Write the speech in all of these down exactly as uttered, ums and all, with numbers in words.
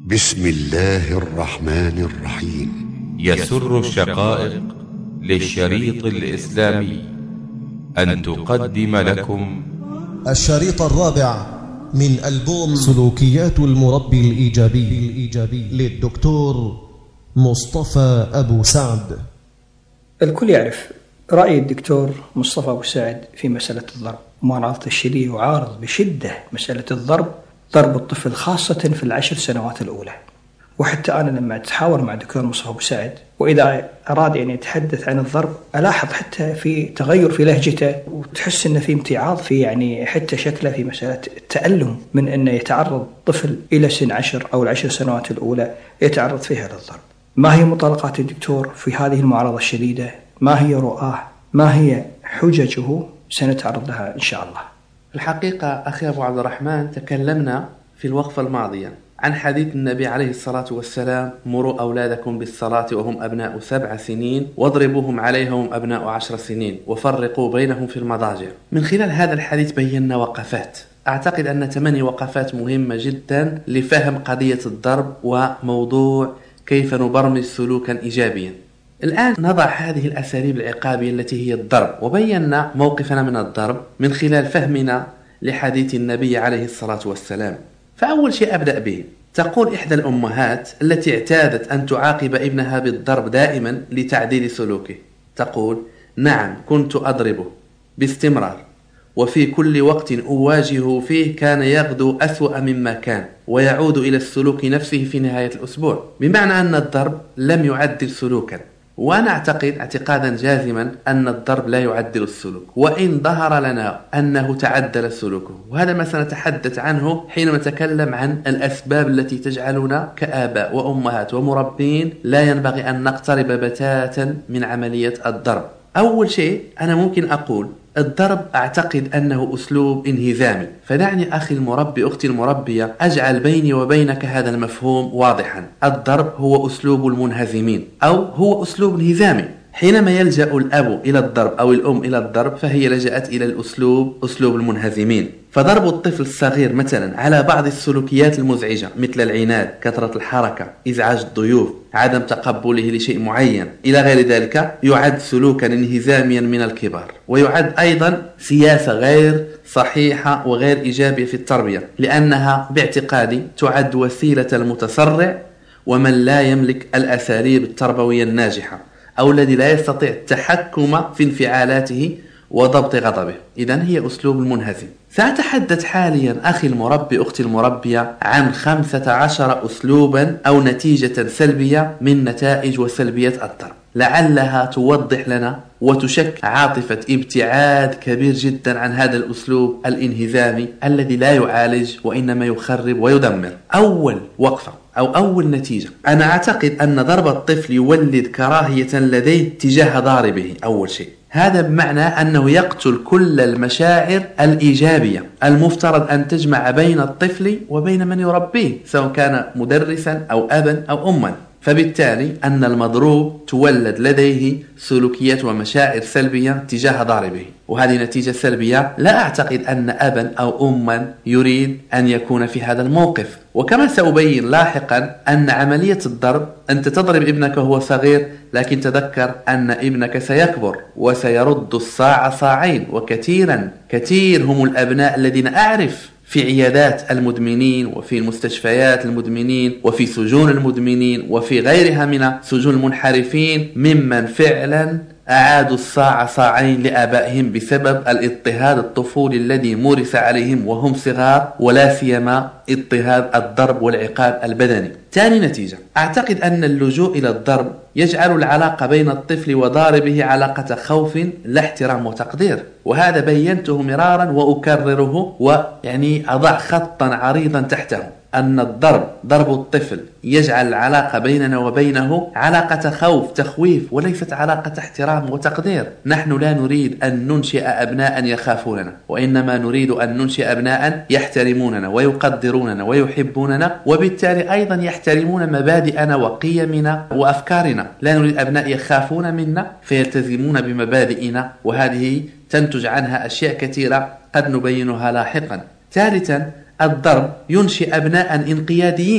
بسم الله الرحمن الرحيم. يسر الشقائق للشريط الإسلامي أن تقدم لكم الشريط الرابع من ألبوم سلوكيات المربي الإيجابي للدكتور مصطفى أبو سعد. الكل يعرف رأي الدكتور مصطفى أبو سعد في مسألة الضرب. معارضته الشديدة يعارض بشدة مسألة الضرب، ضرب الطفل خاصة في العشر سنوات الأولى. وحتى أنا لما أتحاور مع الدكتور مصطفى أبو سعد وإذا أراد يعني يتحدث عن الضرب ألاحظ حتى في تغير في لهجته، وتحس إنه في امتعاض في يعني حتى شكله في مسألة التألم من أنه يتعرض طفل إلى سن عشر أو العشر سنوات الأولى يتعرض فيها للضرب. ما هي مطالقات الدكتور في هذه المعارضة الشديدة؟ ما هي رؤاه؟ ما هي حججه؟ سنتعرض لها إن شاء الله. الحقيقة أخي أبو عبد الرحمن، تكلمنا في الوقفة الماضية عن حديث النبي عليه الصلاة والسلام: مروا أولادكم بالصلاة وهم أبناء سبع سنين واضربوهم عليها وهم أبناء عشر سنين وفرقوا بينهم في المضاجع. من خلال هذا الحديث بينا وقفات، أعتقد أن ثماني وقفات مهمة جدا لفهم قضية الضرب وموضوع كيف نبرمج سلوكا إيجابيا. الآن نضع هذه الأساليب العقابية التي هي الضرب، وبينا موقفنا من الضرب من خلال فهمنا لحديث النبي عليه الصلاة والسلام. فأول شيء أبدأ به، تقول إحدى الأمهات التي اعتادت أن تعاقب ابنها بالضرب دائما لتعديل سلوكه، تقول: نعم كنت أضربه باستمرار، وفي كل وقت أواجهه فيه كان يغدو أسوأ مما كان ويعود إلى السلوك نفسه في نهاية الأسبوع. بمعنى أن الضرب لم يعدل سلوكا، وأنا أعتقد اعتقادا جازما أن الضرب لا يعدل السلوك، وإن ظهر لنا أنه تعدل سلوكه، وهذا ما سنتحدث عنه حينما نتكلم عن الأسباب التي تجعلنا كآباء وأمهات ومربين لا ينبغي أن نقترب بتاتا من عملية الضرب. أول شيء أنا ممكن أقول الضرب أعتقد أنه أسلوب انهزامي، فدعني أخي المربي أختي المربية أجعل بيني وبينك هذا المفهوم واضحا. الضرب هو أسلوب المنهزمين أو هو أسلوب انهزامي. حينما يلجأ الأب إلى الضرب أو الأم إلى الضرب فهي لجأت إلى الأسلوب أسلوب المنهزمين. فضرب الطفل الصغير مثلا على بعض السلوكيات المزعجة مثل العناد، كثرة الحركة، إزعاج الضيوف، عدم تقبله لشيء معين إلى غير ذلك يعد سلوكا انهزاميا من الكبار، ويعد أيضا سياسة غير صحيحة وغير إيجابية في التربية، لأنها باعتقادي تعد وسيلة المتسرع ومن لا يملك الأساليب التربوية الناجحة، أو الذي لا يستطيع التحكم في انفعالاته وضبط غضبه. إذن هي أسلوب المنهزم. سأتحدث حاليا أخي المربي أختي المربية عن خمسة عشر أسلوبا أو نتيجة سلبية من نتائج وسلبية الضرب، لعلها توضح لنا وتشكل عاطفة ابتعاد كبير جدا عن هذا الأسلوب الانهزامي الذي لا يعالج وإنما يخرب ويدمر. أول وقفة أو أول نتيجة، أنا أعتقد أن ضرب الطفل يولد كراهية لديه تجاه ضاربه. أول شيء هذا بمعنى أنه يقتل كل المشاعر الإيجابية المفترض أن تجمع بين الطفل وبين من يربيه، سواء كان مدرسا أو أبا أو أما. فبالتالي أن المضروب تولد لديه سلوكيات ومشاعر سلبية تجاه ضاربه، وهذه نتيجة سلبية لا أعتقد أن أبا أو أما يريد أن يكون في هذا الموقف. وكما سأبين لاحقا أن عملية الضرب، أنت تضرب ابنك وهو صغير، لكن تذكر أن ابنك سيكبر وسيرد الصاع صاعين، وكثيرا كثير هم الأبناء الذين أعرف في عيادات المدمنين وفي مستشفيات المدمنين وفي سجون المدمنين وفي غيرها من سجون المنحرفين ممن فعلا أعادوا الصاع صاعين لآبائهم بسبب الاضطهاد الطفولي الذي مورس عليهم وهم صغار، ولا سيما اضطهاد الضرب والعقاب البدني. ثاني نتيجة، أعتقد أن اللجوء إلى الضرب يجعل العلاقة بين الطفل وضاربه علاقة خوف لا احترام وتقدير، وهذا بينته مرارا وأكرره، ويعني أضع خطا عريضا تحته، أن الضرب ضرب الطفل يجعل العلاقة بيننا وبينه علاقة خوف تخويف وليست علاقة احترام وتقدير. نحن لا نريد أن ننشئ أبناء يخافوننا، وإنما نريد أن ننشئ أبناء يحترموننا ويقدروننا ويحبوننا، وبالتالي أيضا يحترمون مبادئنا وقيمنا وأفكارنا. لا نريد أبناء يخافون منا فيلتزمون بمبادئنا، وهذه تنتج عنها أشياء كثيرة قد نبينها لاحقا. ثالثا، الضرب ينشئ أبناء انقياديين،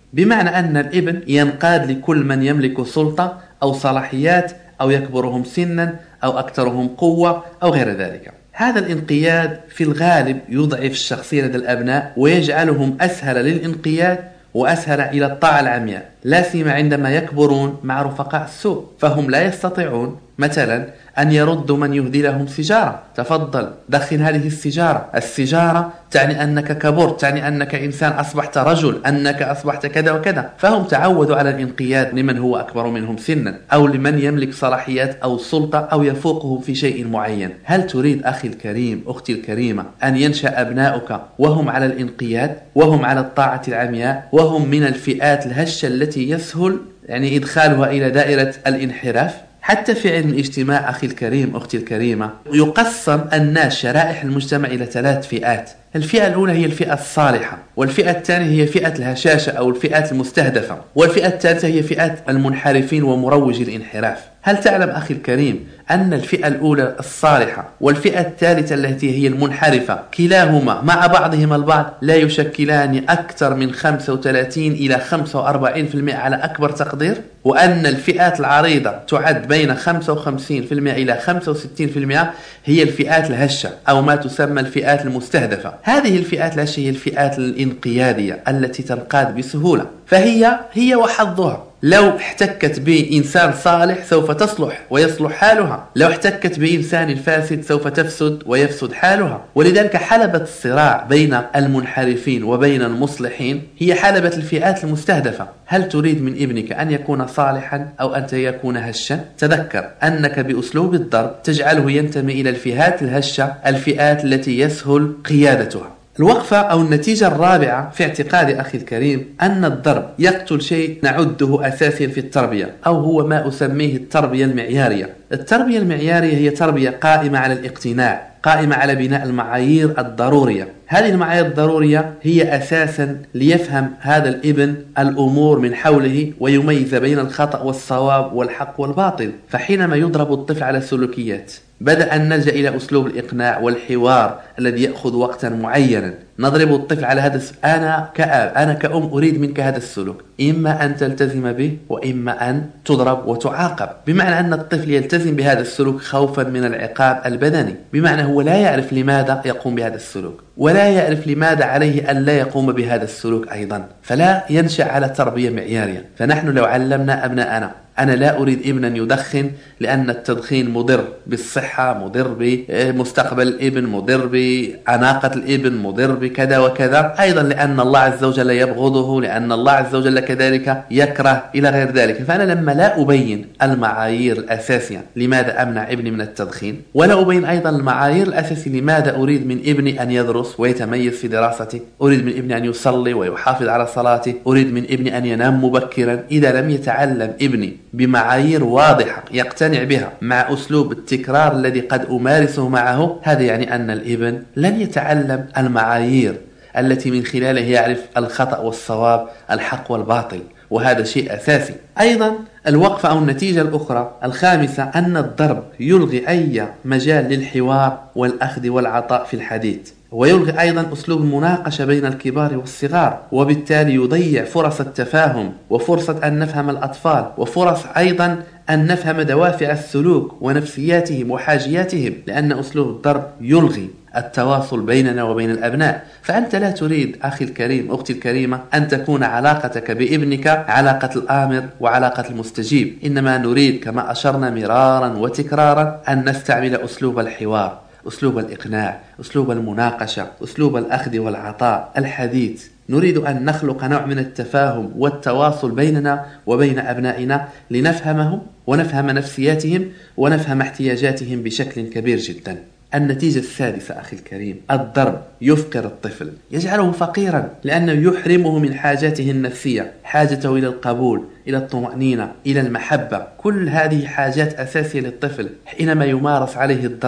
بمعنى أن الابن ينقاد لكل من يملك سلطة أو صلاحيات أو يكبرهم سنا أو أكثرهم قوة أو غير ذلك. هذا الانقياد في الغالب يضعف الشخصية لدى الأبناء ويجعلهم أسهل للانقياد وأسهل إلى الطاعة العمياء، لا سيما عندما يكبرون مع رفقاء السوء، فهم لا يستطيعون مثلا أن يردوا من يهدي لهم سيجارة، تفضل دخن هذه السيجارة، السيجارة تعني أنك كبرت، تعني أنك إنسان أصبحت رجل، أنك أصبحت كذا وكذا. فهم تعودوا على الانقياد لمن هو أكبر منهم سنا أو لمن يملك صلاحيات أو سلطة أو يفوقهم في شيء معين. هل تريد أخي الكريم أختي الكريمة أن ينشأ أبناؤك وهم على الانقياد وهم على الطاعة العمياء وهم من الفئات الهشة التي يسهل يعني إدخالها إلى دائرة الانحراف؟ حتى في علم الاجتماع أخي الكريم أختي الكريمة يقسم الناس شرائح المجتمع إلى ثلاث فئات. الفئة الأولى هي الفئة الصالحة، والفئة الثانية هي فئة الهشاشة أو الفئات المستهدفة، والفئة الثالثة هي فئة المنحرفين ومروجي الانحراف. هل تعلم أخي الكريم أن الفئة الأولى الصالحة والفئة الثالثة التي هي المنحرفة كلاهما مع بعضهما البعض لا يشكلان أكثر من خمسة وثلاثين إلى خمسة وأربعين بالمئة على أكبر تقدير، وأن الفئات العريضة تعد بين خمسة وخمسين بالمئة إلى خمسة وستين بالمئة هي الفئات الهشة أو ما تسمى الفئات المستهدفة. هذه الفئات الهشة هي الفئات الانقيادية التي تنقاد بسهولة، فهي هي وحظها. لو احتكت بإنسان صالح سوف تصلح ويصلح حالها، لو احتكت بإنسان فاسد سوف تفسد ويفسد حالها. ولذلك حلبة الصراع بين المنحرفين وبين المصلحين هي حلبة الفئات المستهدفة. هل تريد من ابنك أن يكون صالحا أو أن يكون هشا؟ تذكر أنك بأسلوب الضرب تجعله ينتمي إلى الفئات الهشة، الفئات التي يسهل قيادتها. الوقفة أو النتيجة الرابعة في اعتقادي أخي الكريم أن الضرب يقتل شيء نعده أساسيا في التربية، أو هو ما أسميه التربية المعيارية. التربية المعيارية هي تربية قائمة على الاقتناع، قائمة على بناء المعايير الضرورية. هذه المعايير الضرورية هي أساسا ليفهم هذا الابن الأمور من حوله ويميز بين الخطأ والصواب والحق والباطل. فحينما يضرب الطفل على السلوكيات بدأ أن نلجأ إلى أسلوب الإقناع والحوار الذي يأخذ وقتا معينا. نضرب الطفل على هذا الس... أنا كأب أنا كأم أريد منك هذا السلوك، إما أن تلتزم به وإما أن تضرب وتعاقب، بمعنى أن الطفل يلتزم بهذا السلوك خوفا من العقاب البدني، بمعنى هو لا يعرف لماذا يقوم بهذا السلوك ولا يعرف لماذا عليه أن لا يقوم بهذا السلوك أيضا، فلا ينشأ على تربية معيارية. فنحن لو علمنا أبناءنا أنا لا أريد ابنا يدخن لأن التدخين مضر بالصحة، مضر بمستقبل الابن، مضر بعناقة الابن، مضر بكذا وكذا، أيضا لأن الله عز وجل يبغضه، لأن الله عز وجل كذلك يكره إلى غير ذلك. فأنا لما لا أبين المعايير الأساسية لماذا أمنع ابني من التدخين، ولا أبين أيضا المعايير الأساسية لماذا أريد من ابني أن يدرس ويتميز في دراسته، أريد من ابني أن يصلي ويحافظ على صلاته، أريد من ابني أن ينام مبكرا، إذا لم يتعلم ابني بمعايير واضحة يقتنع بها مع أسلوب التكرار الذي قد أمارسه معه، هذا يعني أن الابن لن يتعلم المعايير التي من خلالها يعرف الخطأ والصواب، الحق والباطل، وهذا شيء أساسي. أيضا الوقفة أو النتيجة الأخرى الخامسة أن الضرب يلغي أي مجال للحوار والأخذ والعطاء في الحديث، ويلغي أيضا أسلوب المناقشة بين الكبار والصغار، وبالتالي يضيع فرص التفاهم وفرصة أن نفهم الأطفال، وفرص أيضا أن نفهم دوافع السلوك ونفسياتهم وحاجياتهم، لأن أسلوب الضرب يلغي التواصل بيننا وبين الأبناء. فأنت لا تريد أخي الكريم أختي الكريمة أن تكون علاقتك بابنك علاقة الآمر وعلاقة المستجيب، إنما نريد كما أشرنا مرارا وتكرارا أن نستعمل أسلوب الحوار، أسلوب الإقناع، أسلوب المناقشة، أسلوب الأخذ والعطاء، الحديث. نريد أن نخلق نوع من التفاهم والتواصل بيننا وبين أبنائنا لنفهمهم ونفهم نفسياتهم ونفهم احتياجاتهم بشكل كبير جدا. النتيجة السادسة أخي الكريم، الضرب يفقر الطفل، يجعله فقيرا، لأنه يحرمه من حاجاته النفسية، حاجته إلى القبول، إلى الطمأنينة، إلى المحبة. كل هذه حاجات أساسية للطفل. حينما يمارس عليه الضرب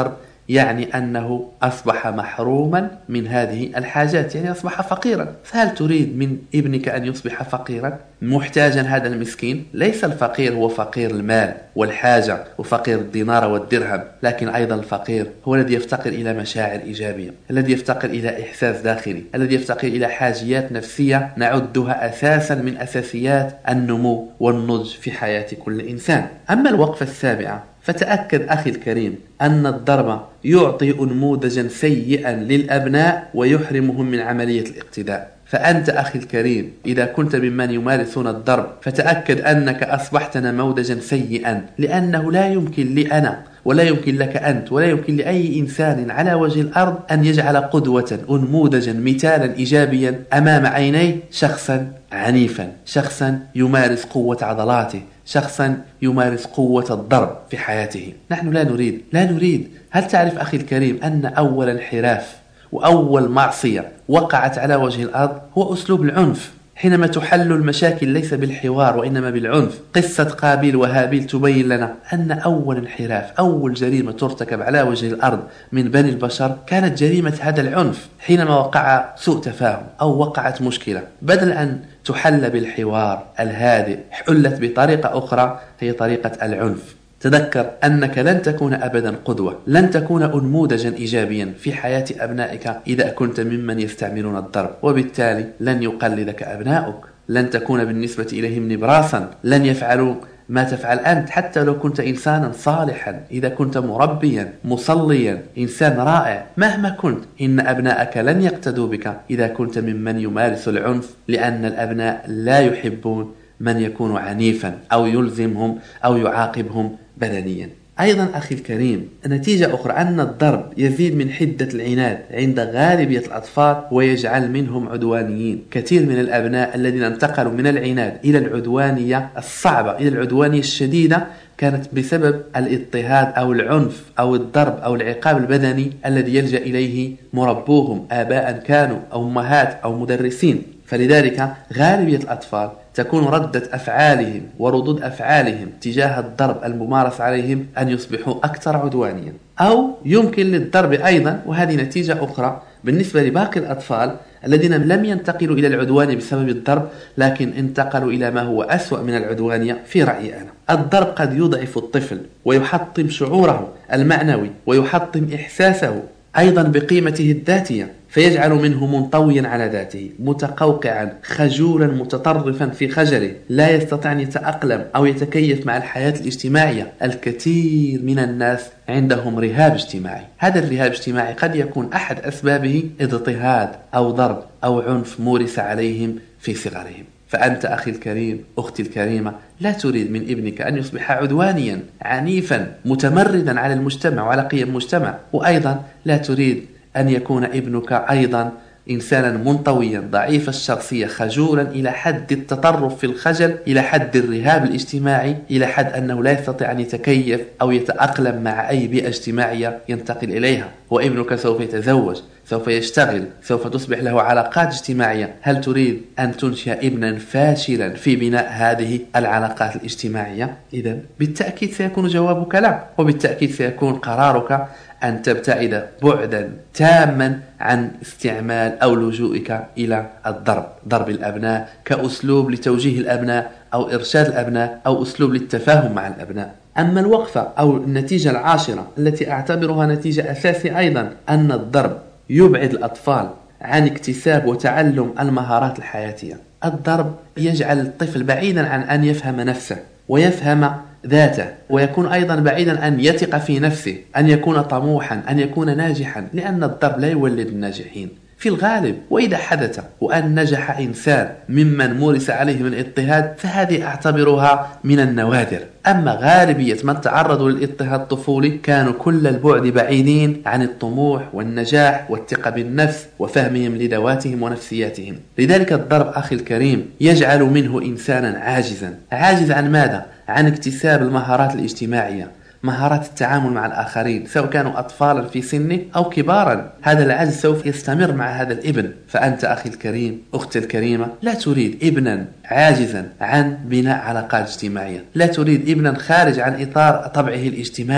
يعني أنه أصبح محروما من هذه الحاجات، يعني أصبح فقيرا. فهل تريد من ابنك أن يصبح فقيرا محتاجا؟ هذا المسكين ليس الفقير هو فقير المال والحاجة وفقير الدينار والدرهم، لكن أيضا الفقير هو الذي يفتقر إلى مشاعر إيجابية، الذي يفتقر إلى إحساس داخلي، الذي يفتقر إلى حاجيات نفسية نعدها أساسا من أساسيات النمو والنضج في حياة كل إنسان. أما الوقفة السابعة، فتأكد أخي الكريم أن الضرب يعطي أنموذجا سيئا للأبناء ويحرمهم من عملية الاقتداء. فأنت أخي الكريم إذا كنت ممن يمارسون الضرب فتأكد أنك أصبحت نموذجا سيئا، لأنه لا يمكن لي أنا ولا يمكن لك أنت ولا يمكن لأي إنسان على وجه الأرض أن يجعل قدوة أنموذجا مثالا إيجابيا أمام عيني شخصا عنيفا، شخصا يمارس قوة عضلاته، شخصا يمارس قوة الضرب في حياته. نحن لا نريد لا نريد هل تعرف أخي الكريم أن أول انحراف وأول معصية وقعت على وجه الأرض هو أسلوب العنف؟ حينما تحل المشاكل ليس بالحوار وإنما بالعنف. قصة قابيل وهابيل تبين لنا أن أول انحراف، أول جريمة ترتكب على وجه الأرض من بني البشر كانت جريمة هذا العنف. حينما وقع سوء تفاهم أو وقعت مشكلة، بدل أن تحل بالحوار الهادئ حلت بطريقة أخرى هي طريقة العنف. تذكر أنك لن تكون أبدا قدوة، لن تكون أنموذجا إيجابيا في حياة أبنائك إذا كنت ممن يستعملون الضرب، وبالتالي لن يقلدك أبناؤك، لن تكون بالنسبة إليهم نبراسا، لن يفعلوا ما تفعل أنت حتى لو كنت إنسانا صالحا، إذا كنت مربيا مصليا إنسان رائع مهما كنت، إن أبنائك لن يقتدوا بك إذا كنت ممن يمارس العنف، لأن الأبناء لا يحبون من يكون عنيفا أو يلزمهم أو يعاقبهم بدنيا. أيضا أخي الكريم، نتيجة أخرى أن الضرب يزيد من حدة العناد عند غالبية الأطفال ويجعل منهم عدوانيين. كثير من الأبناء الذين انتقلوا من العناد إلى العدوانية الصعبة، إلى العدوانية الشديدة، كانت بسبب الاضطهاد أو العنف أو الضرب أو العقاب البدني الذي يلجأ إليه مربوهم، آباء كانوا أو أمهات أو مدرسين. فلذلك غالبية الأطفال تكون ردة أفعالهم وردود أفعالهم تجاه الضرب الممارس عليهم أن يصبحوا أكثر عدوانيا. أو يمكن للضرب أيضا، وهذه نتيجة أخرى بالنسبة لباقي الأطفال الذين لم ينتقلوا إلى العدوان بسبب الضرب، لكن انتقلوا إلى ما هو أسوأ من العدوانية في رأيي أنا. الضرب قد يضعف الطفل ويحطم شعوره المعنوي ويحطم إحساسه أيضا بقيمته الذاتية، فيجعل منه منطويا على ذاته، متقوقعا، خجولا، متطرفا في خجله، لا يستطيع أن يتأقلم أو يتكيف مع الحياة الاجتماعية. الكثير من الناس عندهم رهاب اجتماعي، هذا الرهاب الاجتماعي قد يكون أحد أسبابه اضطهاد أو ضرب أو عنف مورس عليهم في صغرهم. فأنت أخي الكريم، أختي الكريمة، لا تريد من ابنك أن يصبح عدوانيا عنيفا متمردا على المجتمع وعلى قيم المجتمع، وأيضا لا تريد أن يكون ابنك أيضا إنسانا منطويا ضعيف الشخصية خجولا إلى حد التطرف في الخجل، إلى حد الرهاب الاجتماعي، إلى حد أنه لا يستطيع أن يتكيف أو يتأقلم مع أي بيئة اجتماعية ينتقل إليها. وابنك سوف يتزوج، سوف يشتغل، سوف تصبح له علاقات اجتماعية. هل تريد أن تنشئ ابنا فاشلا في بناء هذه العلاقات الاجتماعية؟ إذن بالتأكيد سيكون جوابك لا، وبالتأكيد سيكون قرارك أن تبتعد بعدا تاما عن استعمال أو لجوئك إلى الضرب، ضرب الأبناء كأسلوب لتوجيه الأبناء أو إرشاد الأبناء أو أسلوب للتفاهم مع الأبناء. أما الوقفة أو النتيجة العاشرة التي أعتبرها نتيجة أساسية أيضا، أن الضرب يبعد الأطفال عن اكتساب وتعلم المهارات الحياتية. الضرب يجعل الطفل بعيدا عن أن يفهم نفسه ويفهم ذاته، ويكون أيضا بعيدا أن يثق في نفسه، أن يكون طموحا، أن يكون ناجحا، لأن الضرب لا يولد الناجحين في الغالب. وإذا حدث وأن نجح إنسان ممن مورس عليه من اضطهاد فهذه أعتبرها من النوادر. أما غالبية من تعرضوا للاضطهاد الطفولي كانوا كل البعد بعيدين عن الطموح والنجاح والثقة بالنفس وفهمهم لذواتهم ونفسياتهم. لذلك الضرب أخي الكريم يجعل منه إنسانا عاجزا. عاجز عن ماذا؟ عن اكتساب المهارات الاجتماعية، مهارات التعامل مع الآخرين، سواء كانوا أطفالا في سنه أو كبارا. هذا العجز سوف يستمر مع هذا الابن. فأنت أخي الكريم، أختي الكريمة، لا تريد ابنا عاجزا عن بناء علاقات اجتماعية، لا تريد ابنا خارج عن إطار طبعه الاجتماعي،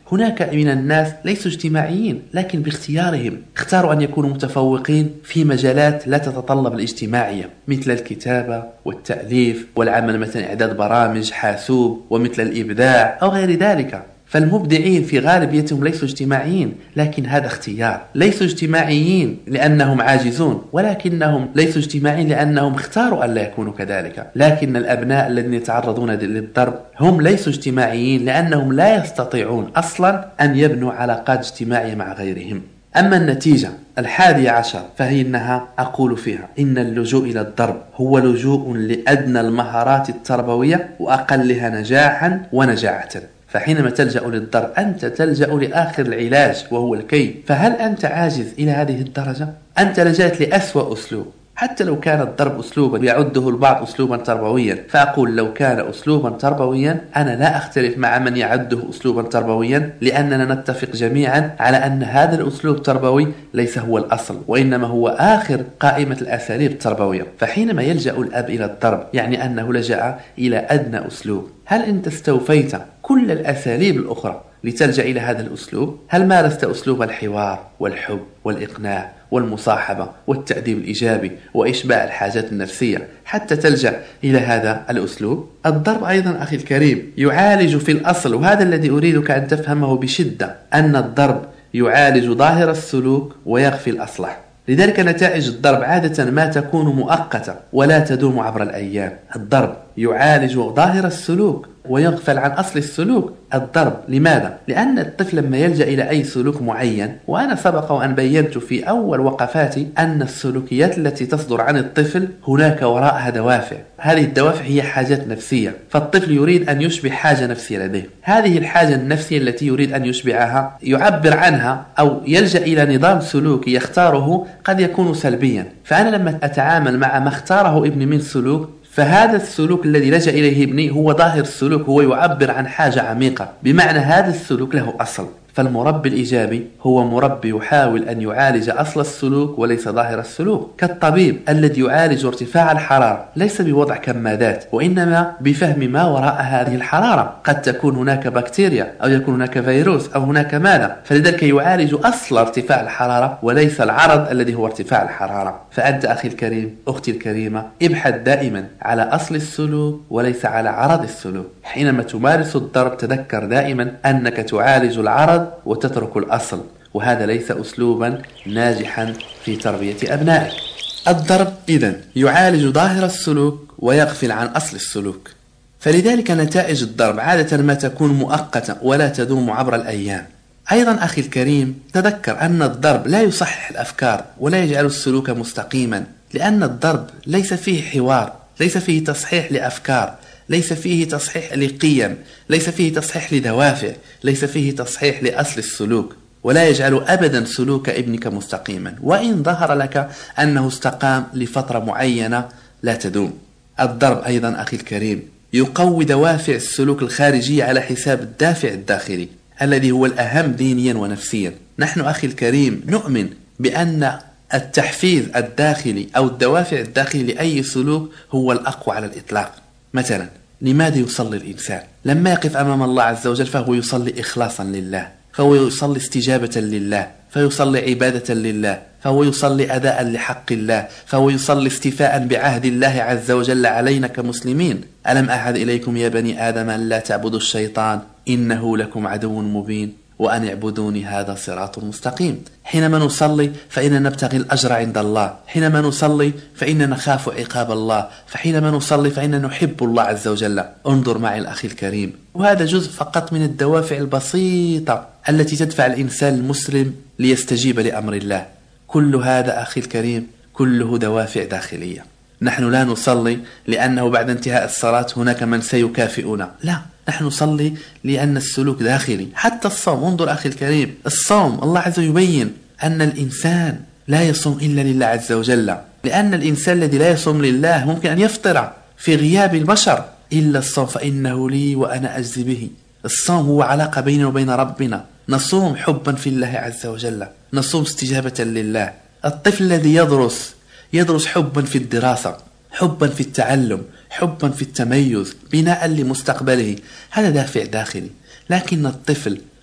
هناك من الناس ليسوا اجتماعيين لكن باختيارهم اختاروا أن يكونوا متفوقين في مجالات لا تتطلب الاجتماعية، مثل الكتابة والتأليف والعمل مثلا إعداد برامج حاسوب، ومثل الإبداع أو غير ذلك. فالمبدعين في غالبيتهم ليسوا اجتماعيين، لكن هذا اختيار. ليسوا اجتماعيين لأنهم عاجزون، ولكنهم ليسوا اجتماعيين لأنهم اختاروا أن لا يكونوا كذلك. لكن الأبناء الذين يتعرضون للضرب هم ليسوا اجتماعيين لأنهم لا يستطيعون أصلا أن يبنوا علاقات اجتماعية مع غيرهم. أما النتيجة الحادية عشر فهي أنها أقول فيها إن اللجوء إلى الضرب هو لجوء لأدنى المهارات التربوية وأقلها نجاحا ونجاعة. فحينما تلجأ للضرب أنت تلجأ لآخر العلاج وهو الكي. فهل أنت عاجز إلى هذه الدرجة؟ أنت لجأت لأسوأ أسلوب، حتى لو كان الضرب أسلوبا يعده البعض أسلوبا تربويا. فأقول لو كان أسلوبا تربويا أنا لا أختلف مع من يعده أسلوبا تربويا، لأننا نتفق جميعا على أن هذا الأسلوب التربوي ليس هو الأصل، وإنما هو آخر قائمة الأساليب التربوية. فحينما يلجأ الأب إلى الضرب يعني أنه لجأ إلى أدنى أسلوب. هل أنت استوفيت كل الأساليب الأخرى لتلجأ إلى هذا الأسلوب؟ هل مارست أسلوب الحوار والحب والإقناع والمصاحبة والتأديب الإيجابي وإشباع الحاجات النفسية حتى تلجأ إلى هذا الأسلوب؟ الضرب أيضا أخي الكريم يعالج في الأصل، وهذا الذي أريدك أن تفهمه بشدة، أن الضرب يعالج ظاهر السلوك ويغفي الأصلح. لذلك نتائج الضرب عادة ما تكون مؤقتة ولا تدوم عبر الأيام. الضرب يعالج ظاهر السلوك ويغفل عن أصل السلوك. الضرب لماذا؟ لأن الطفل لما يلجأ إلى أي سلوك معين، وأنا سبق وأن بينت في أول وقفاتي أن السلوكيات التي تصدر عن الطفل هناك وراءها دوافع. هذه الدوافع هي حاجات نفسية، فالطفل يريد أن يشبع حاجة نفسية لديه. هذه الحاجة النفسية التي يريد أن يشبعها يعبر عنها أو يلجأ إلى نظام سلوكي يختاره قد يكون سلبيا. فأنا لما أتعامل مع ما اختاره ابني من سلوك، فهذا السلوك الذي لجأ إليه ابني هو ظاهر السلوك، هو يعبر عن حاجة عميقة، بمعنى هذا السلوك له أصل. فالمربي الإيجابي هو مربي يحاول أن يعالج أصل السلوك وليس ظاهر السلوك، كالطبيب الذي يعالج ارتفاع الحرارة ليس بوضع كمادات، وإنما بفهم ما وراء هذه الحرارة. قد تكون هناك بكتيريا أو يكون هناك فيروس أو هناك ماذا، فلذلك يعالج أصل ارتفاع الحرارة وليس العرض الذي هو ارتفاع الحرارة. فأنت أخي الكريم أختي الكريمة ابحث دائما على أصل السلوك وليس على عرض السلوك. حينما تمارس الضرب تذكر دائما أنك تعالج العرض وتترك الأصل، وهذا ليس أسلوبا ناجحا في تربية أبنائك. الضرب إذن يعالج ظاهر السلوك ويغفل عن أصل السلوك. فلذلك نتائج الضرب عادة ما تكون مؤقتة ولا تدوم عبر الأيام. أيضا أخي الكريم تذكر أن الضرب لا يصحح الأفكار ولا يجعل السلوك مستقيما، لأن الضرب ليس فيه حوار، ليس فيه تصحيح لأفكار، ليس فيه تصحيح لقيم، ليس فيه تصحيح لدوافع، ليس فيه تصحيح لأصل السلوك، ولا يجعل أبدا سلوك ابنك مستقيما، وإن ظهر لك أنه استقام لفترة معينة لا تدوم. الضرب أيضا أخي الكريم يقوي دوافع السلوك الخارجية على حساب الدافع الداخلي الذي هو الأهم دينيا ونفسيا. نحن أخي الكريم نؤمن بأن التحفيز الداخلي أو الدوافع الداخلي لأي سلوك هو الأقوى على الإطلاق. مثلا لماذا يصلي الإنسان؟ لما يقف أمام الله عز وجل فهو يصلي إخلاصا لله، فهو يصلي استجابة لله، فيصلي عبادة لله، فهو يصلي أداء لحق الله، فهو يصلي استيفاء بعهد الله عز وجل علينا كمسلمين. ألم أعهد إليكم يا بني آدم أن لا تعبدوا الشيطان إنه لكم عدو مبين وأن اعبدوني هذا صراط مستقيم. حينما نصلي فإننا نبتغي الأجر عند الله، حينما نصلي فإننا نخاف عقاب الله، فحينما نصلي فإننا نحب الله عز وجل. انظر معي الأخي الكريم، وهذا جزء فقط من الدوافع البسيطة التي تدفع الإنسان المسلم ليستجيب لأمر الله. كل هذا أخي الكريم كله دوافع داخلية. نحن لا نصلي لأنه بعد انتهاء الصلاة هناك من سيكافئنا، لا، نحن نصلي لأن السلوك داخلي. حتى الصوم، انظر أخي الكريم، الصوم الله عز وجل يبين أن الإنسان لا يصوم إلا لله عز وجل، لأن الإنسان الذي لا يصوم لله ممكن أن يفطر في غياب البشر، إلا الصوم فإنه لي وأنا أجزي به. الصوم هو علاقة بيننا وبين ربنا، نصوم حبا في الله عز وجل، نصوم استجابة لله. الطفل الذي يدرس يدرس حبا في الدراسة، حبا في التعلم، حبا في التميز، بناء لمستقبله، هذا دافع داخلي. لكن الطفل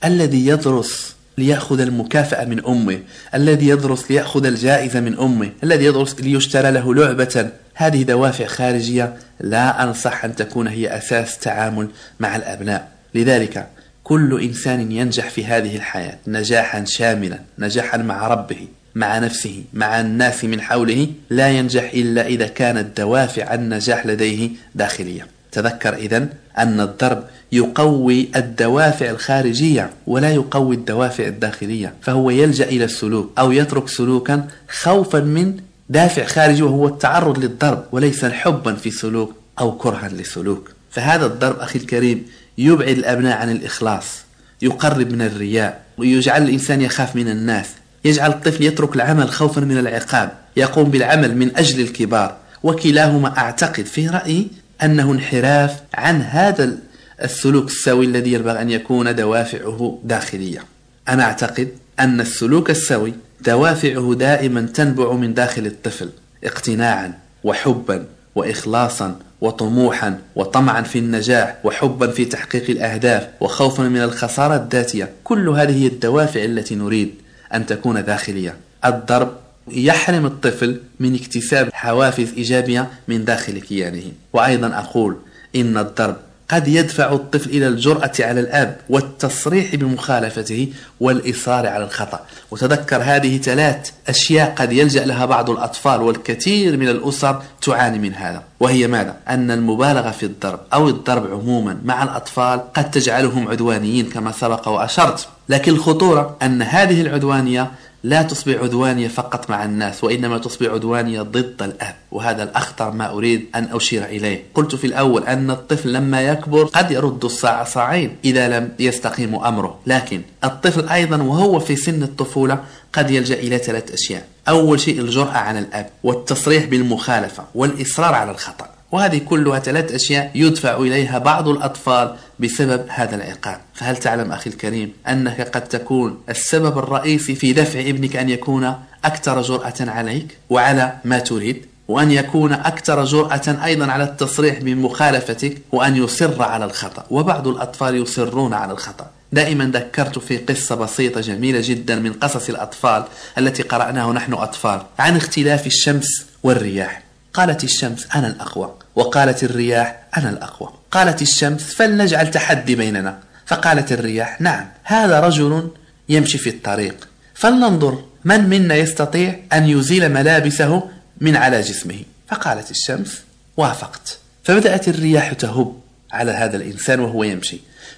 الذي يدرس ليأخذ المكافأة من أمه، الذي يدرس ليأخذ الجائزة من أمه، الذي يدرس ليشترى له لعبة، هذه دوافع خارجية لا أنصح أن تكون هي أساس تعامل مع الأبناء. لذلك كل إنسان ينجح في هذه الحياة نجاحا شاملا، نجاحا مع ربه، مع نفسه، مع الناس من حوله، لا ينجح إلا إذا كانت دوافع النجاح لديه داخلية. تذكر إذن أن الضرب يقوي الدوافع الخارجية ولا يقوي الدوافع الداخلية، فهو يلجأ إلى السلوك أو يترك سلوكا خوفا من دافع خارجي وهو التعرض للضرب، وليس حبا في سلوك أو كرها لسلوك. فهذا الضرب أخي الكريم يبعد الأبناء عن الإخلاص، يقرب من الرياء، ويجعل الإنسان يخاف من الناس، يجعل الطفل يترك العمل خوفا من العقاب، يقوم بالعمل من أجل الكبار. وكلاهما أعتقد في رأيي أنه انحراف عن هذا السلوك السوي الذي ينبغي أن يكون دوافعه داخلية. أنا أعتقد أن السلوك السوي دوافعه دائما تنبع من داخل الطفل، اقتناعا وحبا وإخلاصا وطموحا وطمعا في النجاح وحبا في تحقيق الأهداف وخوفا من الخسارة الذاتية. كل هذه الدوافع التي نريد أن تكون داخلية. الضرب يحرم الطفل من اكتساب حوافز إيجابية من داخل كيانه. وأيضا أقول إن الضرب قد يدفع الطفل إلى الجرأة على الأب والتصريح بمخالفته والإصرار على الخطأ. وتذكر هذه ثلاث أشياء قد يلجأ لها بعض الأطفال، والكثير من الأسر تعاني من هذا، وهي ماذا؟ أن المبالغة في الضرب أو الضرب عموما مع الأطفال قد تجعلهم عدوانيين كما سبق وأشرت. لكن الخطورة أن هذه العدوانية لا تصبح عدوانية فقط مع الناس، وإنما تصبح عدوانية ضد الأب، وهذا الأخطر ما أريد أن أشير إليه. قلت في الأول أن الطفل لما يكبر قد يرد الصاع صاعين إذا لم يستقيم أمره، لكن الطفل أيضا وهو في سن الطفولة قد يلجأ إلى ثلاث أشياء. أول شيء الجرأة على الأب والتصريح بالمخالفة والإصرار على الخطأ، وهذه كلها ثلاث أشياء يدفع إليها بعض الأطفال بسبب هذا العقاب. فهل تعلم أخي الكريم أنك قد تكون السبب الرئيسي في دفع ابنك أن يكون أكثر جرأة عليك وعلى ما تريد، وأن يكون أكثر جرأة أيضا على التصريح بمخالفتك، وأن يصر على الخطأ. وبعض الأطفال يصرون على الخطأ. دائما ذكرت في قصة بسيطة جميلة جدا من قصص الأطفال التي قرأناها نحن أطفال عن اختلاف الشمس والرياح. قالت الشمس أنا الأقوى، وقالت الرياح أنا الأقوى. قالت الشمس فلنجعل تحدي بيننا، فقالت الرياح نعم هذا رجل يمشي في الطريق، فلننظر من منا يستطيع أن يزيل ملابسه من على جسمه. فقالت الشمس وافقت. فبدأت الرياح تهب على هذا الإنسان وهو يمشي،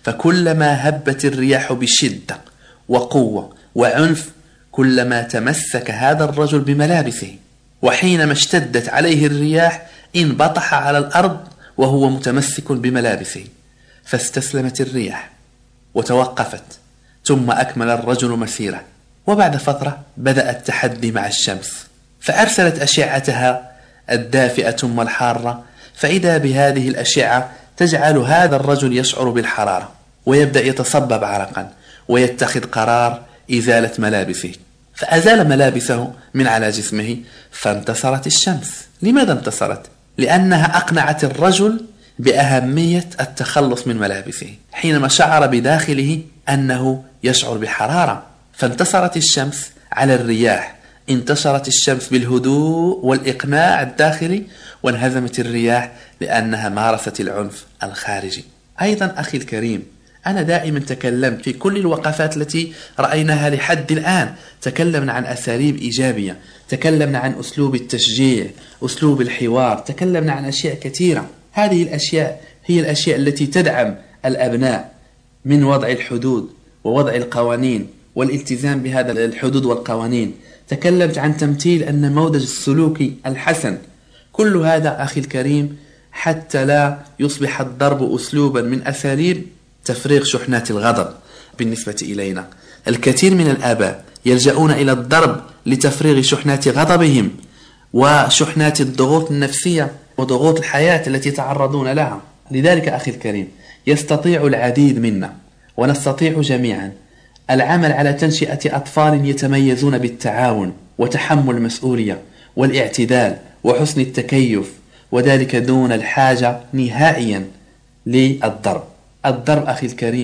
فكلما هبت الرياح بشدة وقوة وعنف كلما تمسك هذا الرجل بملابسه، وحينما اشتدت عليه الرياح انبطح على الأرض وهو متمسك بملابسه، فاستسلمت الرياح وتوقفت، ثم أكمل الرجل مسيره. وبعد فترة بدأ التحدي مع الشمس، فأرسلت أشعتها الدافئة ثم الحارة، فإذا بهذه الأشعة تجعل هذا الرجل يشعر بالحرارة ويبدأ يتصبب عرقا ويتخذ قرار إزالة ملابسه، فأزال ملابسه من على جسمه. فانتصرت الشمس. لماذا انتصرت؟ لأنها أقنعت الرجل بأهمية التخلص من ملابسه حينما شعر بداخله أنه يشعر بحرارة. فانتصرت الشمس على الرياح، انتشرت الشمس بالهدوء والإقناع الداخلي، وانهزمت الرياح لأنها مارست العنف الخارجي. أيضا أخي الكريم، أنا دائما تكلمت في كل الوقفات التي رأيناها لحد الآن، تكلمنا عن أساليب إيجابية، تكلمنا عن أسلوب التشجيع، أسلوب الحوار، تكلمنا عن أشياء كثيرة. هذه الأشياء هي الأشياء التي تدعم الأبناء من وضع الحدود ووضع القوانين والالتزام بهذا الحدود والقوانين. تكلمت عن تمثيل النموذج السلوكي الحسن. كل هذا أخي الكريم حتى لا يصبح الضرب أسلوبا من أساليب تفريغ شحنات الغضب. بالنسبة إلينا الكثير من الآباء يلجؤون إلى الضرب لتفريغ شحنات غضبهم وشحنات الضغوط النفسية وضغوط الحياة التي يتعرضون لها. لذلك أخي الكريم يستطيع العديد منا ونستطيع جميعا العمل على تنشئة أطفال يتميزون بالتعاون وتحمل المسؤولية والاعتدال وحسن التكيف، وذلك دون الحاجة نهائيا للضرب. الضرب أخي الكريم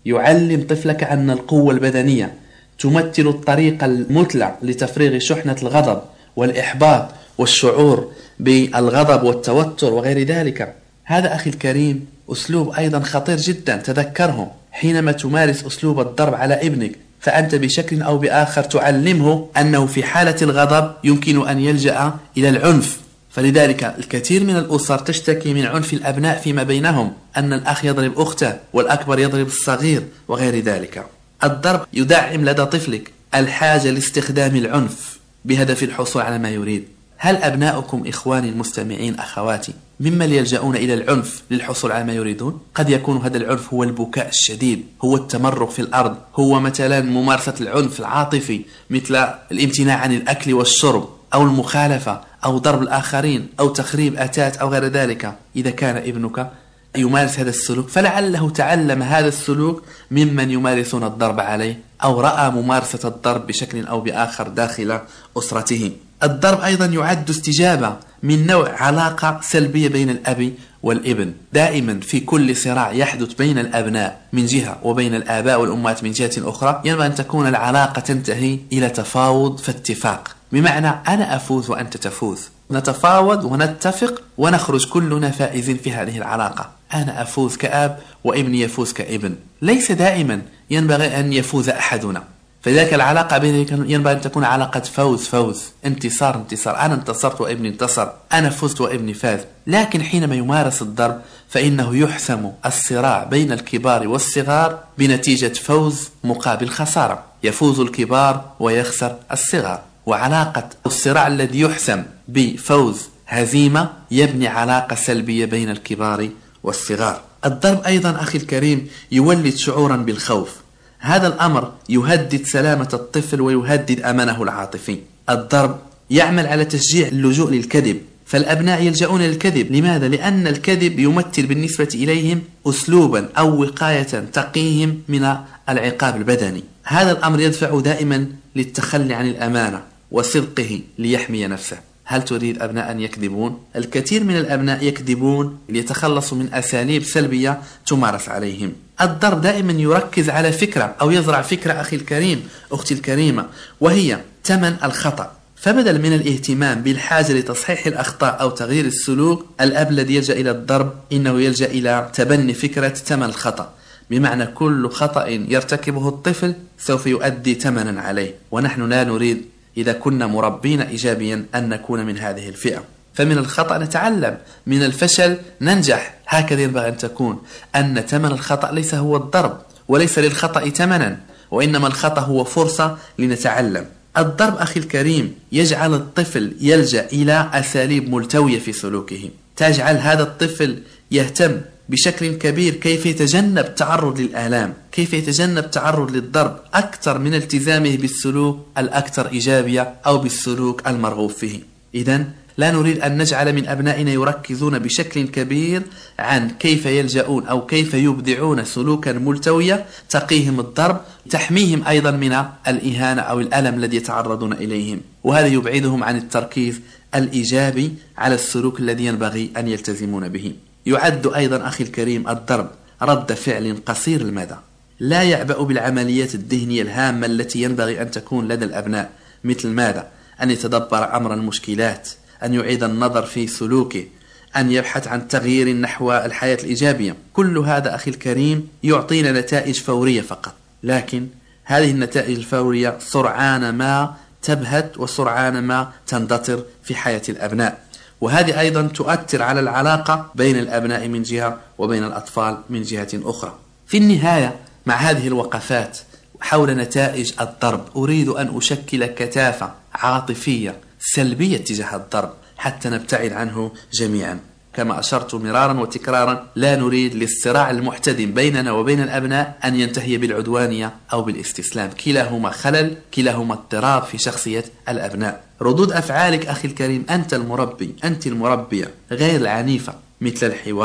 يعلم طفلك أن القوة البدنية تمثل الطريقة المثلى لتفريغ شحنة الغضب والإحباط والشعور بالغضب والتوتر وغير ذلك. هذا أخي الكريم أسلوب أيضا خطير جدا، تذكره حينما تمارس أسلوب الضرب على ابنك، فأنت بشكل أو بآخر تعلمه أنه في حالة الغضب يمكن أن يلجأ إلى العنف. فلذلك الكثير من الأسر تشتكي من عنف الأبناء فيما بينهم، أن الأخ يضرب أخته والأكبر يضرب الصغير وغير ذلك. الضرب يدعم لدى طفلك الحاجة لاستخدام العنف بهدف الحصول على ما يريد. هل أبناؤكم إخواني المستمعين أخواتي ممن يلجؤون إلى العنف للحصول على ما يريدون؟ قد يكون هذا العنف هو البكاء الشديد، هو التمرغ في الأرض، هو مثلا ممارسة العنف العاطفي مثل الامتناع عن الأكل والشرب أو المخالفة أو ضرب الآخرين أو تخريب أتات أو غير ذلك. إذا كان ابنك يمارس هذا السلوك فلعله تعلم هذا السلوك ممن يمارسون الضرب عليه، أو رأى ممارسة الضرب بشكل أو بآخر داخل أسرته. الضرب أيضا يعد استجابة من نوع علاقة سلبية بين الأب والابن. دائما في كل صراع يحدث بين الأبناء من جهة وبين الآباء والأمهات من جهة أخرى ينبغي أن تكون العلاقة تنتهي إلى تفاوض فاتفاق، بمعنى أنا أفوز وأنت تفوز، نتفاوض ونتفق ونخرج كلنا فائزين في هذه العلاقة. أنا أفوز كأب وابني يفوز كابن. ليس دائما ينبغي أن يفوز أحدنا، فذلك العلاقة بيننا ينبغي أن تكون علاقة فوز فوز، انتصار انتصار، أنا انتصرت وابني انتصر، أنا فزت وابني فاز. لكن حينما يمارس الضرب فإنه يحسم الصراع بين الكبار والصغار بنتيجة فوز مقابل خسارة، يفوز الكبار ويخسر الصغار. وعلاقة الصراع الذي يحسم بفوز هزيمة يبني علاقة سلبية بين الكبار والصغار. الضرب أيضا أخي الكريم يولد شعورا بالخوف، هذا الأمر يهدد سلامة الطفل ويهدد أمانه العاطفي. الضرب يعمل على تشجيع اللجوء للكذب، فالأبناء يلجؤون للكذب. لماذا؟ لأن الكذب يمثل بالنسبة إليهم أسلوبا أو وقاية تقيهم من العقاب البدني. هذا الأمر يدفع دائما للتخلي عن الأمانة وصدقه ليحمي نفسه. هل تريد أبناء أن يكذبون؟ الكثير من الأبناء يكذبون ليتخلصوا من أساليب سلبية تمارس عليهم. الضرب دائما يركز على فكرة أو يزرع فكرة أخي الكريم أختي الكريمة، وهي ثمن الخطأ. فبدل من الاهتمام بالحاجة لتصحيح الأخطاء أو تغيير السلوك، الأب الذي يلجأ إلى الضرب إنه يلجأ إلى تبني فكرة ثمن الخطأ، بمعنى كل خطأ يرتكبه الطفل سوف يؤدي ثمنا عليه، ونحن لا نريد إذا كنا مربين إيجابيا أن نكون من هذه الفئة. فمن الخطأ نتعلم، من الفشل ننجح. هكذا ينبغي أن تكون، أن ثمن الخطأ ليس هو الضرب، وليس للخطأ ثمنا، وإنما الخطأ هو فرصة لنتعلم. الضرب أخي الكريم يجعل الطفل يلجأ إلى أساليب ملتوية في سلوكه، تجعل هذا الطفل يهتم بشكل كبير كيف يتجنب التعرض للآلام، كيف يتجنب التعرض للضرب، أكثر من التزامه بالسلوك الأكثر إيجابية أو بالسلوك المرغوب فيه. إذن لا نريد أن نجعل من أبنائنا يركزون بشكل كبير عن كيف يلجؤون أو كيف يبدعون سلوكا ملتوية تقيهم الضرب، تحميهم أيضا من الإهانة أو الألم الذي يتعرضون إليهم، وهذا يبعدهم عن التركيز الإيجابي على السلوك الذي ينبغي أن يلتزمون به. يعد أيضا أخي الكريم الضرب رد فعل قصير المدى، لا يعبأ بالعمليات الذهنية الهامة التي ينبغي أن تكون لدى الأبناء، مثل ماذا؟ أن يتدبر أمر المشكلات، أن يعيد النظر في سلوكه، أن يبحث عن تغيير نحو الحياة الإيجابية. كل هذا أخي الكريم يعطينا نتائج فورية فقط، لكن هذه النتائج الفورية سرعان ما تبهت وسرعان ما تندثر في حياة الأبناء، وهذه أيضا تؤثر على العلاقة بين الأبناء من جهة وبين الأطفال من جهة أخرى. في النهاية مع هذه الوقفات حول نتائج الضرب أريد أن أشكل كثافة عاطفية سلبية تجاه الضرب حتى نبتعد عنه جميعا. كما أشرت مرارا وتكرارا، لا نريد للصراع المحتدم بيننا وبين الأبناء أن ينتهي بالعدوانية أو بالاستسلام، كلاهما خلل، كلاهما اضطراب في شخصية الأبناء. ردود أفعالك أخي الكريم، أنت المربي، أنت المربية، غير العنيفة، مثل الحوار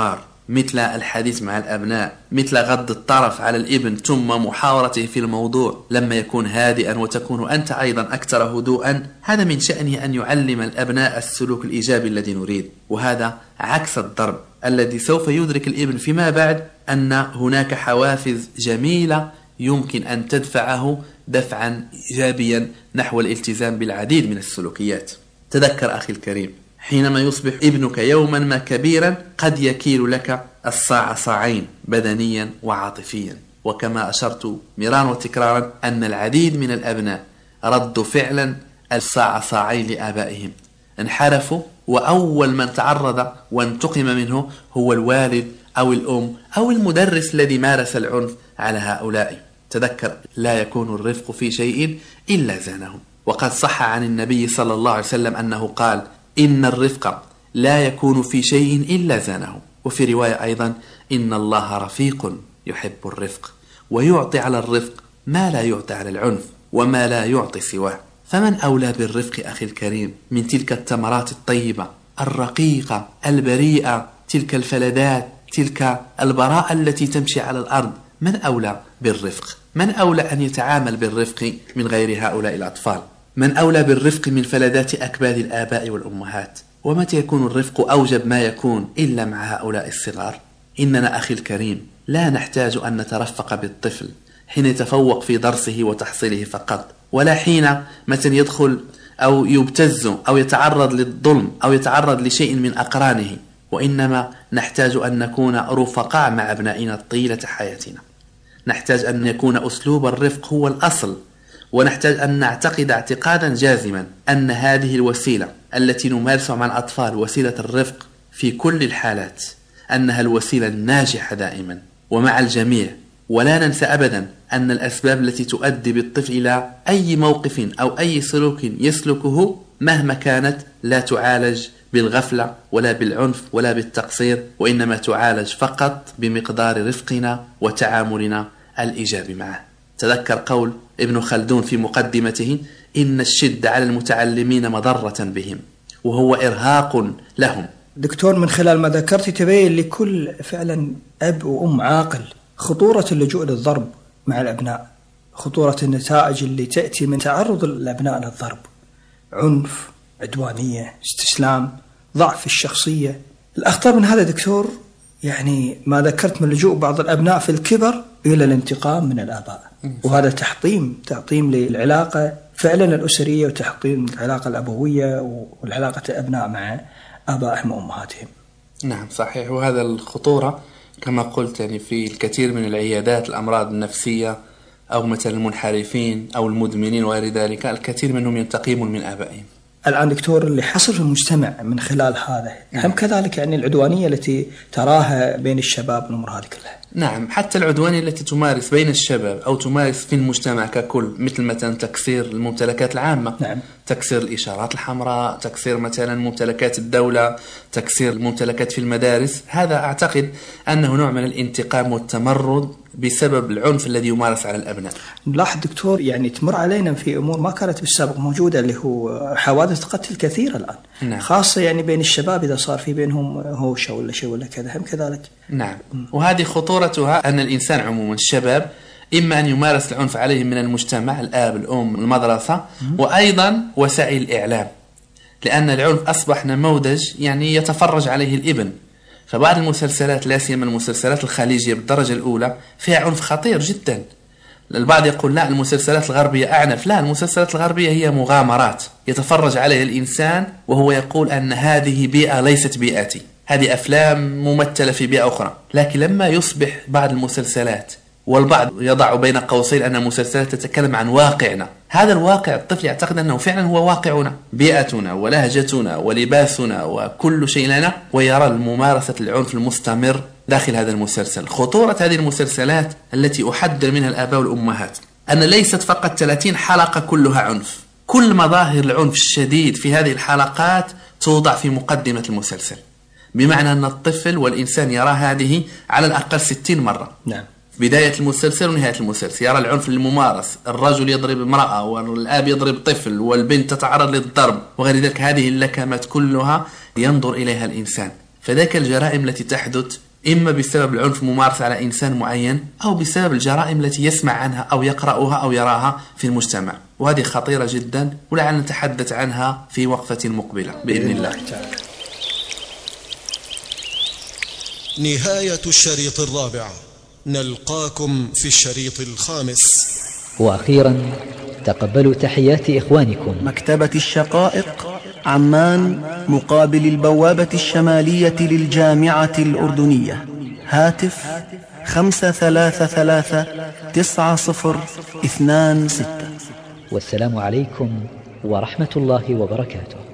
مثل الحديث مع الأبناء، مثل غض الطرف على الابن ثم محاورته في الموضوع لما يكون هادئا وتكون أنت أيضا أكثر هدوءا. هذا من شأنه أن يعلم الأبناء السلوك الإيجابي الذي نريد، وهذا عكس الضرب الذي سوف يدرك الابن فيما بعد أن هناك حوافز جميلة يمكن أن تدفعه دفعا إيجابيا نحو الالتزام بالعديد من السلوكيات. تذكر أخي الكريم، حينما يصبح ابنك يوما ما كبيرا قد يكيل لك الصاع صاعين بدنيا وعاطفيا، وكما أشرت مرارا وتكرارا أن العديد من الأبناء ردوا فعلا الصاع صاعين لآبائهم، انحرفوا، وأول من تعرض وانتقم منه هو الوالد أو الأم أو المدرس الذي مارس العنف على هؤلاء. تذكر، لا يكون الرفق في شيء إلا زانه، وقد صح عن النبي صلى الله عليه وسلم أنه قال: إن الرفق لا يكون في شيء إلا زانه. وفي رواية أيضا: إن الله رفيق يحب الرفق، ويعطي على الرفق ما لا يعطي على العنف وما لا يعطي سواه. فمن أولى بالرفق أخي الكريم من تلك التمرات الطيبة الرقيقة البريئة، تلك الفلذات، تلك البراءة التي تمشي على الأرض؟ من أولى بالرفق؟ من أولى أن يتعامل بالرفق من غير هؤلاء الأطفال؟ من أولى بالرفق من فلذات أكباد الآباء والأمهات؟ ومتى يكون الرفق أوجب ما يكون إلا مع هؤلاء الصغار؟ إننا أخي الكريم لا نحتاج أن نترفق بالطفل حين يتفوق في درسه وتحصيله فقط، ولا حين مثلا يدخل أو يبتز أو يتعرض للظلم أو يتعرض لشيء من أقرانه، وإنما نحتاج أن نكون رفقاء مع أبنائنا طيلة حياتنا. نحتاج أن يكون أسلوب الرفق هو الأصل، ونحتاج أن نعتقد اعتقادا جازما أن هذه الوسيلة التي نمارسها مع الأطفال، وسيلة الرفق في كل الحالات، أنها الوسيلة الناجحة دائما ومع الجميع. ولا ننسى أبدا أن الأسباب التي تؤدي بالطفل إلى أي موقف أو أي سلوك يسلكه مهما كانت لا تعالج بالغفلة ولا بالعنف ولا بالتقصير، وإنما تعالج فقط بمقدار رفقنا وتعاملنا الإيجابي معه. تذكر قول ابن خلدون في مقدمته: إن الشدة على المتعلمين مضرة بهم، وهو إرهاق لهم. دكتور، من خلال ما ذكرت تبين لكل فعلا أب وأم عاقل خطورة اللجوء للضرب مع الأبناء، خطورة النتائج اللي تأتي من تعرض الأبناء للضرب: عنف، عدوانية، استسلام، ضعف الشخصية. الأخطر من هذا دكتور يعني ما ذكرت من لجوء بعض الأبناء في الكبر إلى الانتقام من الآباء، وهذا تحطيم تحطيم للعلاقة فعلا الأسرية، وتحطيم العلاقة الأبوية والعلاقة الأبناء مع آبائهم وأمهاتهم. نعم صحيح، وهذا الخطورة كما قلت يعني في الكثير من العيادات الأمراض النفسية أو مثل المنحرفين أو المدمنين وغير ذلك، الكثير منهم ينتقمون من آبائهم. الآن دكتور اللي حصل في المجتمع من خلال هذا هم كذلك يعني العدوانية التي تراها بين الشباب والأمور هذه كلها. نعم، حتى العدوانية التي تمارس بين الشباب أو تمارس في المجتمع ككل، مثل مثلا تكسير الممتلكات العامة. نعم. تكسير الإشارات الحمراء، تكسير مثلا ممتلكات الدولة، تكسير الممتلكات في المدارس. هذا أعتقد أنه نوع من الانتقام والتمرد بسبب العنف الذي يمارس على الأبناء. نلاحظ دكتور يعني تمر علينا في أمور ما كانت بالسابق موجودة، اللي هو حوادث قتل كثيرة الآن. نعم. خاصة يعني بين الشباب إذا صار في بينهم هوشة ولا شيء ولا كذا هم كذلك. نعم. وهذه خطورتها أن الإنسان عموما الشباب إما أن يمارس العنف عليهم من المجتمع، الآب، الأم، المدرسة، وأيضا وسائل الإعلام، لأن العنف أصبح نموذج يعني يتفرج عليه الابن. فبعض المسلسلات لا سيما المسلسلات الخليجية بالدرجة الأولى فيها عنف خطير جدا. البعض يقول لا المسلسلات الغربية أعنف. لا، المسلسلات الغربية هي مغامرات يتفرج عليها الإنسان وهو يقول أن هذه بيئة ليست بيئتي، هذه أفلام ممثلة في بيئة أخرى. لكن لما يصبح بعض المسلسلات، والبعض يضع بين قوسين أن المسلسلات تتكلم عن واقعنا، هذا الواقع الطفل يعتقد أنه فعلا هو واقعنا، بيئتنا ولهجتنا ولباسنا وكل شيء لنا، ويرى الممارسة العنف المستمر داخل هذا المسلسل. خطورة هذه المسلسلات التي أحذر منها الآباء والأمهات أن ليست فقط ثلاثين حلقة كلها عنف، كل مظاهر العنف الشديد في هذه الحلقات توضع في مقدمة المسلسل، بمعنى أن الطفل والإنسان يرى هذه على الأقل ستين مرة. نعم. بداية المسلسل ونهاية المسلسل يرى العنف الممارس، الرجل يضرب امرأة والآب يضرب طفل والبنت تتعرض للضرب وغير ذلك. هذه اللكمات كلها ينظر إليها الإنسان. فذاك الجرائم التي تحدث إما بسبب العنف ممارس على إنسان معين أو بسبب الجرائم التي يسمع عنها أو يقرأها أو يراها في المجتمع، وهذه خطيرة جدا ولعلنا نتحدث عنها في وقفة مقبلة بإذن الله. نهاية الشريط الرابع، نلقاكم في الشريط الخامس. وأخيرا تقبلوا تحيات إخوانكم مكتبة الشقائق، عمان، مقابل البوابة الشمالية للجامعة الأردنية. هاتف خمسة ثلاثة ثلاثة تسعة صفر اثنان ستة. والسلام عليكم ورحمة الله وبركاته.